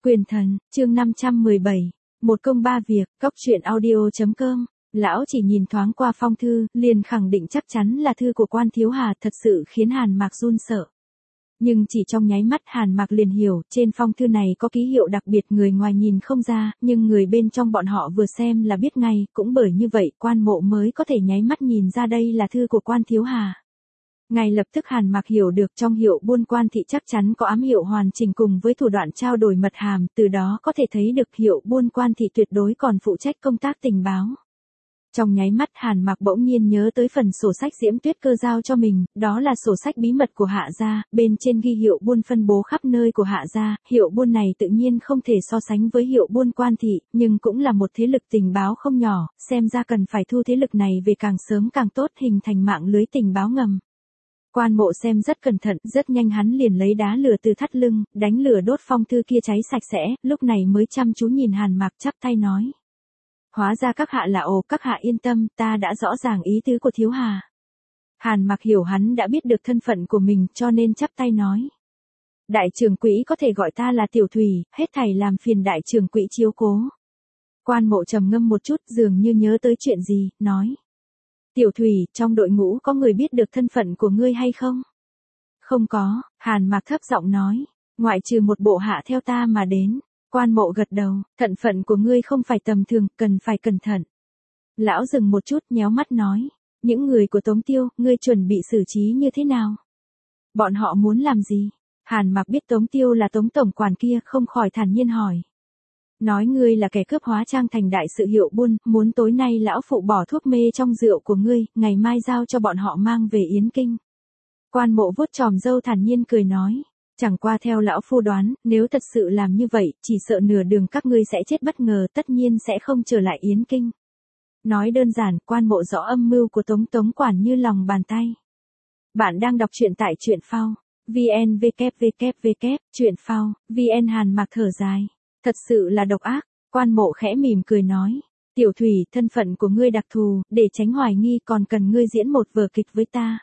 Quyền thần, chương 517. Một công ba việc, cóc truyện audio.com. Lão chỉ nhìn thoáng qua phong thư, liền khẳng định chắc chắn là thư của Quan Thiếu Hà, thật sự khiến Hàn Mạc run sợ. Nhưng chỉ trong nháy mắt Hàn Mạc liền hiểu, trên phong thư này có ký hiệu đặc biệt người ngoài nhìn không ra, nhưng người bên trong bọn họ vừa xem là biết ngay, cũng bởi như vậy Quan Mộ mới có thể nháy mắt nhìn ra đây là thư của Quan Thiếu Hà. Ngay lập tức Hàn Mạc hiểu được trong hiệu buôn Quan thị chắc chắn có ám hiệu hoàn chỉnh cùng với thủ đoạn trao đổi mật hàm, từ đó có thể thấy được hiệu buôn Quan thị tuyệt đối còn phụ trách công tác tình báo. Trong nháy mắt Hàn Mạc bỗng nhiên nhớ tới phần sổ sách Diễm Tuyết Cơ giao cho mình, đó là sổ sách bí mật của Hạ gia, bên trên ghi hiệu buôn phân bố khắp nơi của Hạ gia, hiệu buôn này tự nhiên không thể so sánh với hiệu buôn Quan thị, nhưng cũng là một thế lực tình báo không nhỏ, xem ra cần phải thu thế lực này về càng sớm càng tốt, hình thành mạng lưới tình báo ngầm. Quan Mộ xem rất cẩn thận, rất nhanh hắn liền lấy đá lửa từ thắt lưng, đánh lửa đốt phong thư kia cháy sạch sẽ, lúc này mới chăm chú nhìn Hàn Mạc chắp tay nói. Hóa ra các hạ là ồ, các hạ yên tâm, ta đã rõ ràng ý tứ của Thiếu Hà. Hàn Mạc hiểu hắn đã biết được thân phận của mình cho nên chắp tay nói. Đại trưởng quỹ có thể gọi ta là Tiểu Thủy, hết thảy làm phiền đại trưởng quỹ chiếu cố. Quan Mộ trầm ngâm một chút dường như nhớ tới chuyện gì, nói. Tiểu Thủy, trong đội ngũ có người biết được thân phận của ngươi hay không? Không có, Hàn Mạc thấp giọng nói, ngoại trừ một bộ hạ theo ta mà đến. Quan Mộ gật đầu, thân phận của ngươi không phải tầm thường, cần phải cẩn thận. Lão dừng một chút nhéo mắt nói, những người của Tống Tiêu, ngươi chuẩn bị xử trí như thế nào? Bọn họ muốn làm gì? Hàn Mạc biết Tống Tiêu là Tống tổng quản kia, không khỏi thản nhiên hỏi. Nói ngươi là kẻ cướp hóa trang thành đại sự hiệu buôn, muốn tối nay lão phụ bỏ thuốc mê trong rượu của ngươi, ngày mai giao cho bọn họ mang về Yến Kinh. Quan Mộ vuốt chòm râu thản nhiên cười nói. Chẳng qua theo lão phu đoán, nếu thật sự làm như vậy, chỉ sợ nửa đường các ngươi sẽ chết bất ngờ, tất nhiên sẽ không trở lại Yến Kinh. Nói đơn giản, Quan Mộ rõ âm mưu của Tống quản như lòng bàn tay. Bạn đang đọc truyện tại truyện phao. VN www. Truyện phao, VN. Hàn Mạc thở dài. Thật sự là độc ác. Quan Mộ khẽ mỉm cười nói. Tiểu Thủy, thân phận của ngươi đặc thù, để tránh hoài nghi còn cần ngươi diễn một vở kịch với ta.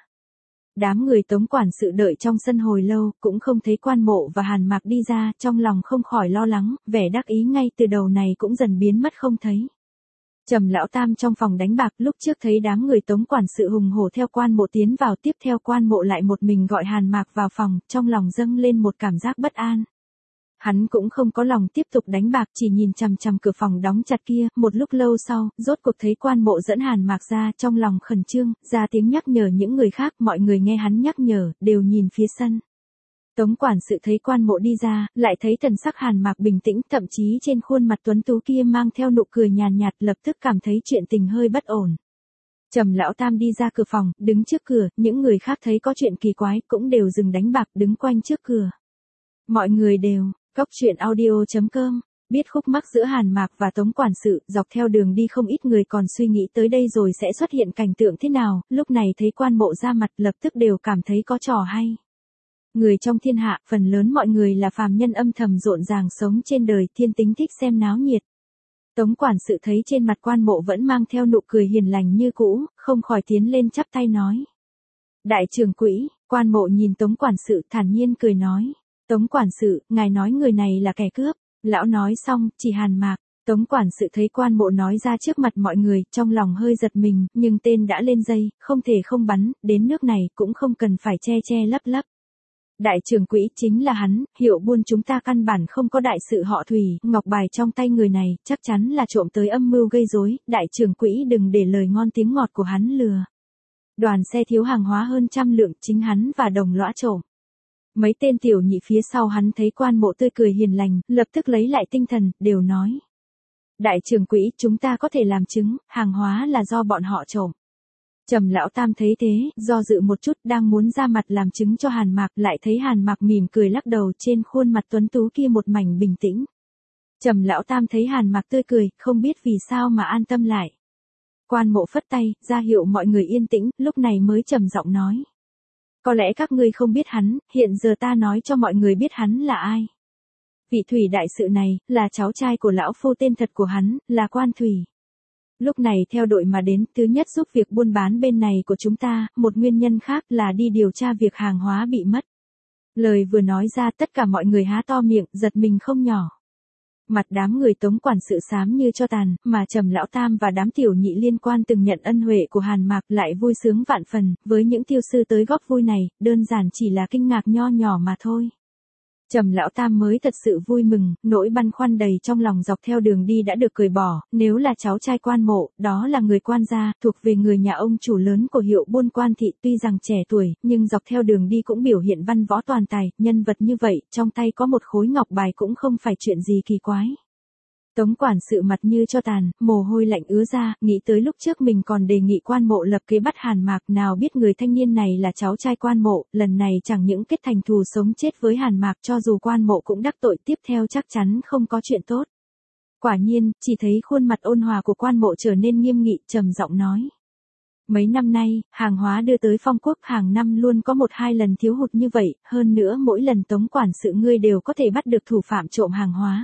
Đám người Tống quản sự đợi trong sân hồi lâu, cũng không thấy Quan Mộ và Hàn Mạc đi ra, trong lòng không khỏi lo lắng, vẻ đắc ý ngay từ đầu này cũng dần biến mất không thấy. Trầm lão tam trong phòng đánh bạc lúc trước thấy đám người Tống quản sự hùng hổ theo Quan Mộ tiến vào, tiếp theo Quan Mộ lại một mình gọi Hàn Mạc vào phòng, trong lòng dâng lên một cảm giác bất an. Hắn cũng không có lòng tiếp tục đánh bạc, chỉ nhìn chằm chằm cửa phòng đóng chặt kia, một lúc lâu sau, rốt cuộc thấy Quan Mộ dẫn Hàn Mạc ra, trong lòng khẩn trương, ra tiếng nhắc nhở những người khác, mọi người nghe hắn nhắc nhở, đều nhìn phía sân. Tống quản sự thấy Quan Mộ đi ra, lại thấy thần sắc Hàn Mạc bình tĩnh, thậm chí trên khuôn mặt tuấn tú kia mang theo nụ cười nhàn nhạt, lập tức cảm thấy chuyện tình hơi bất ổn. Trầm lão tam đi ra cửa phòng, đứng trước cửa, những người khác thấy có chuyện kỳ quái, cũng đều dừng đánh bạc, đứng quanh trước cửa. Mọi người đều. Cóc truyện audio.com. Biết khúc mắc giữa Hàn Mạc và Tống quản sự, dọc theo đường đi không ít người còn suy nghĩ tới đây rồi sẽ xuất hiện cảnh tượng thế nào, lúc này thấy Quan Mộ ra mặt lập tức đều cảm thấy có trò hay. Người trong thiên hạ, phần lớn mọi người là phàm nhân âm thầm rộn ràng sống trên đời, thiên tính thích xem náo nhiệt. Tống quản sự thấy trên mặt Quan Mộ vẫn mang theo nụ cười hiền lành như cũ, không khỏi tiến lên chắp tay nói. Đại trưởng quỹ, Quan Mộ nhìn Tống quản sự thản nhiên cười nói. Tống quản sự, ngài nói người này là kẻ cướp. Lão nói xong, chỉ Hàn Mạc. Tống quản sự thấy Quan Mộ nói ra trước mặt mọi người, trong lòng hơi giật mình, nhưng tên đã lên dây, không thể không bắn, đến nước này cũng không cần phải che lấp lấp. Đại trưởng quỹ chính là hắn, hiệu buôn chúng ta căn bản không có đại sự họ Thủy, ngọc bài trong tay người này, chắc chắn là trộm tới âm mưu gây rối, đại trưởng quỹ đừng để lời ngon tiếng ngọt của hắn lừa. Đoàn xe thiếu hàng hóa hơn 100 lượng, chính hắn và đồng lõa trộm. Mấy tên tiểu nhị phía sau hắn thấy Quan Mộ tươi cười hiền lành, lập tức lấy lại tinh thần, đều nói. Đại trưởng quỹ, chúng ta có thể làm chứng, hàng hóa là do bọn họ trộm. Trầm lão tam thấy thế, do dự một chút, đang muốn ra mặt làm chứng cho Hàn Mạc, lại thấy Hàn Mạc mỉm cười lắc đầu, trên khuôn mặt tuấn tú kia một mảnh bình tĩnh. Trầm lão tam thấy Hàn Mạc tươi cười, không biết vì sao mà an tâm lại. Quan Mộ phất tay, ra hiệu mọi người yên tĩnh, lúc này mới trầm giọng nói. Có lẽ các ngươi không biết hắn, hiện giờ ta nói cho mọi người biết hắn là ai. Vị Thủy đại sự này, là cháu trai của lão phu, tên thật của hắn, là Quan Thủy. Lúc này theo đội mà đến, thứ nhất giúp việc buôn bán bên này của chúng ta, một nguyên nhân khác là đi điều tra việc hàng hóa bị mất. Lời vừa nói ra tất cả mọi người há to miệng, giật mình không nhỏ. Mặt đám người Tống quản sự xám như cho tàn, mà Trầm lão tam và đám tiểu nhị liên quan từng nhận ân huệ của Hàn Mạc lại vui sướng vạn phần, với những tiêu sư tới góp vui này, đơn giản chỉ là kinh ngạc nho nhỏ mà thôi. Trầm lão tam mới thật sự vui mừng, nỗi băn khoăn đầy trong lòng dọc theo đường đi đã được cởi bỏ, nếu là cháu trai quan mộ, đó là người quan gia, thuộc về người nhà ông chủ lớn của Hiệu Buôn Quan thị, tuy rằng trẻ tuổi, nhưng dọc theo đường đi cũng biểu hiện văn võ toàn tài, nhân vật như vậy, trong tay có một khối ngọc bài cũng không phải chuyện gì kỳ quái. Tống quản sự mặt như cho tàn, mồ hôi lạnh ứa ra, nghĩ tới lúc trước mình còn đề nghị quan mộ lập kế bắt Hàn Mạc, nào biết người thanh niên này là cháu trai quan mộ, lần này chẳng những kết thành thù sống chết với Hàn Mạc, cho dù quan mộ cũng đắc tội tiếp theo chắc chắn không có chuyện tốt. Quả nhiên, chỉ thấy khuôn mặt ôn hòa của quan mộ trở nên nghiêm nghị, trầm giọng nói. Mấy năm nay, hàng hóa đưa tới Phong Quốc hàng năm luôn có 1-2 lần thiếu hụt như vậy, hơn nữa mỗi lần Tống quản sự ngươi đều có thể bắt được thủ phạm trộm hàng hóa.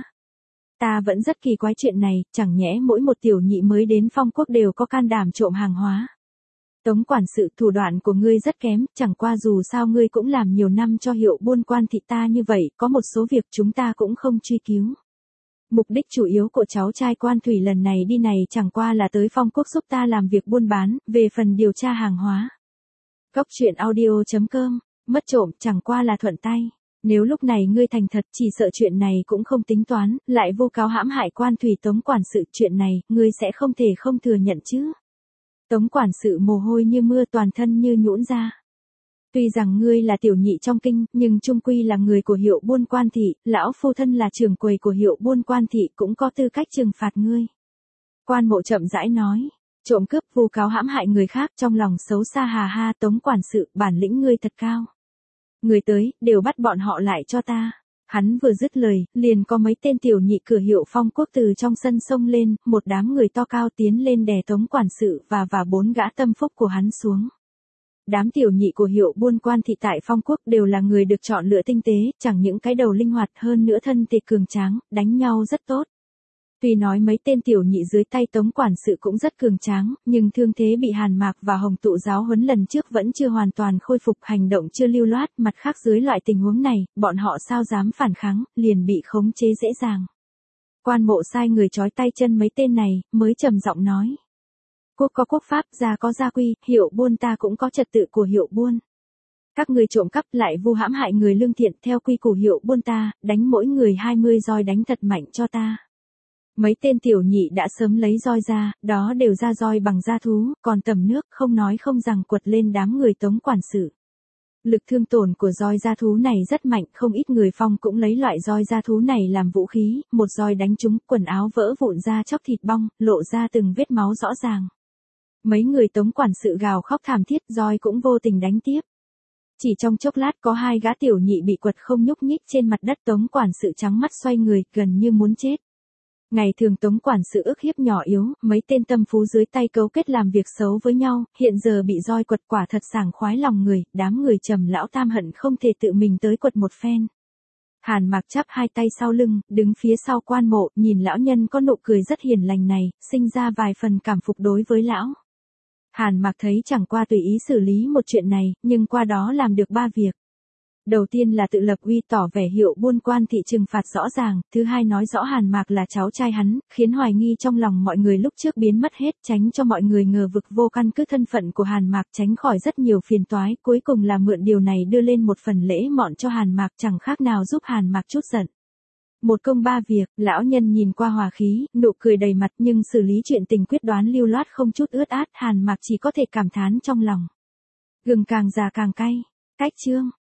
Ta vẫn rất kỳ quái chuyện này, chẳng nhẽ mỗi một tiểu nhị mới đến Phong Quốc đều có can đảm trộm hàng hóa. Tống quản sự, thủ đoạn của ngươi rất kém, chẳng qua dù sao ngươi cũng làm nhiều năm cho Hiệu Buôn Quan thị ta như vậy, có một số việc chúng ta cũng không truy cứu. Mục đích chủ yếu của cháu trai Quan Thủy lần này đi này chẳng qua là tới Phong Quốc giúp ta làm việc buôn bán, về phần điều tra hàng hóa. Cốc truyện audio.com, mất trộm chẳng qua là thuận tay. Nếu lúc này ngươi thành thật, chỉ sợ chuyện này cũng không tính toán, lại vu cáo hãm hại Quan Thủy. Tống quản sự, chuyện này, ngươi sẽ không thể không thừa nhận chứ. Tống quản sự mồ hôi như mưa, toàn thân như nhũn ra. Tuy rằng ngươi là tiểu nhị trong kinh, nhưng chung quy là người của Hiệu Buôn Quan thị, lão phu thân là trưởng quầy của Hiệu Buôn Quan thị cũng có tư cách trừng phạt ngươi. Quan mộ chậm rãi nói, trộm cướp vu cáo hãm hại người khác, trong lòng xấu xa hà ha. Tống quản sự, bản lĩnh ngươi thật cao. Người tới, đều bắt bọn họ lại cho ta. Hắn vừa dứt lời, liền có mấy tên tiểu nhị cửa Hiệu Phong Quốc từ trong sân xông lên, một đám người to cao tiến lên đè Tống quản sự và 4 gã tâm phúc của hắn xuống. Đám tiểu nhị của Hiệu Buôn Quan thị tại Phong Quốc đều là người được chọn lựa tinh tế, chẳng những cái đầu linh hoạt, hơn nữa thân thể cường tráng, đánh nhau rất tốt. Tuy nói mấy tên tiểu nhị dưới tay Tống quản sự cũng rất cường tráng, nhưng thương thế bị Hàn Mạc và Hồng Tụ giáo huấn lần trước vẫn chưa hoàn toàn khôi phục, hành động chưa lưu loát, mặt khác dưới loại tình huống này, bọn họ sao dám phản kháng, liền bị khống chế dễ dàng. Quan mộ sai người trói tay chân mấy tên này, mới trầm giọng nói. Quốc có quốc pháp, gia có gia quy, Hiệu Buôn ta cũng có trật tự của Hiệu Buôn. Các người trộm cắp lại vu hãm hại người lương thiện, theo quy củ Hiệu Buôn ta, đánh mỗi người 20 roi, đánh thật mạnh cho ta. Mấy tên tiểu nhị đã sớm lấy roi ra, đó đều ra roi bằng da thú, còn tầm nước không nói không rằng quật lên đám người Tống quản sự. Lực thương tổn của roi da thú này rất mạnh, không ít người Phong cũng lấy loại roi da thú này làm vũ khí, một roi đánh trúng, quần áo vỡ vụn ra, chóc thịt bong, lộ ra từng vết máu rõ ràng. Mấy người Tống quản sự gào khóc thảm thiết, roi cũng vô tình đánh tiếp. Chỉ trong chốc lát có 2 gã tiểu nhị bị quật không nhúc nhích trên mặt đất. Tống quản sự trắng mắt xoay người, gần như muốn chết. Ngày thường Tống quản sự ức hiếp nhỏ yếu, mấy tên tâm phú dưới tay cấu kết làm việc xấu với nhau, hiện giờ bị roi quật quả thật sảng khoái lòng người, đám người Trầm lão tam hận không thể tự mình tới quật một phen. Hàn Mạc chắp 2 tay sau lưng, đứng phía sau quan mộ, nhìn lão nhân có nụ cười rất hiền lành này, sinh ra vài phần cảm phục đối với lão. Hàn Mạc thấy chẳng qua tùy ý xử lý một chuyện này, nhưng qua đó làm được 3 việc. Đầu tiên là tự lập uy, tỏ vẻ Hiệu Buôn Quan thị trừng phạt rõ ràng, thứ hai nói rõ Hàn Mạc là cháu trai hắn, khiến hoài nghi trong lòng mọi người lúc trước biến mất hết, tránh cho mọi người ngờ vực vô căn cứ thân phận của Hàn Mạc, tránh khỏi rất nhiều phiền toái, cuối cùng là mượn điều này đưa lên một phần lễ mọn cho Hàn Mạc, chẳng khác nào giúp Hàn Mạc chút giận. Một công 3 việc, lão nhân nhìn qua hòa khí, nụ cười đầy mặt, nhưng xử lý chuyện tình quyết đoán lưu loát không chút ướt át. Hàn Mạc chỉ có thể cảm thán trong lòng. Gừng càng già càng cay. Cách chương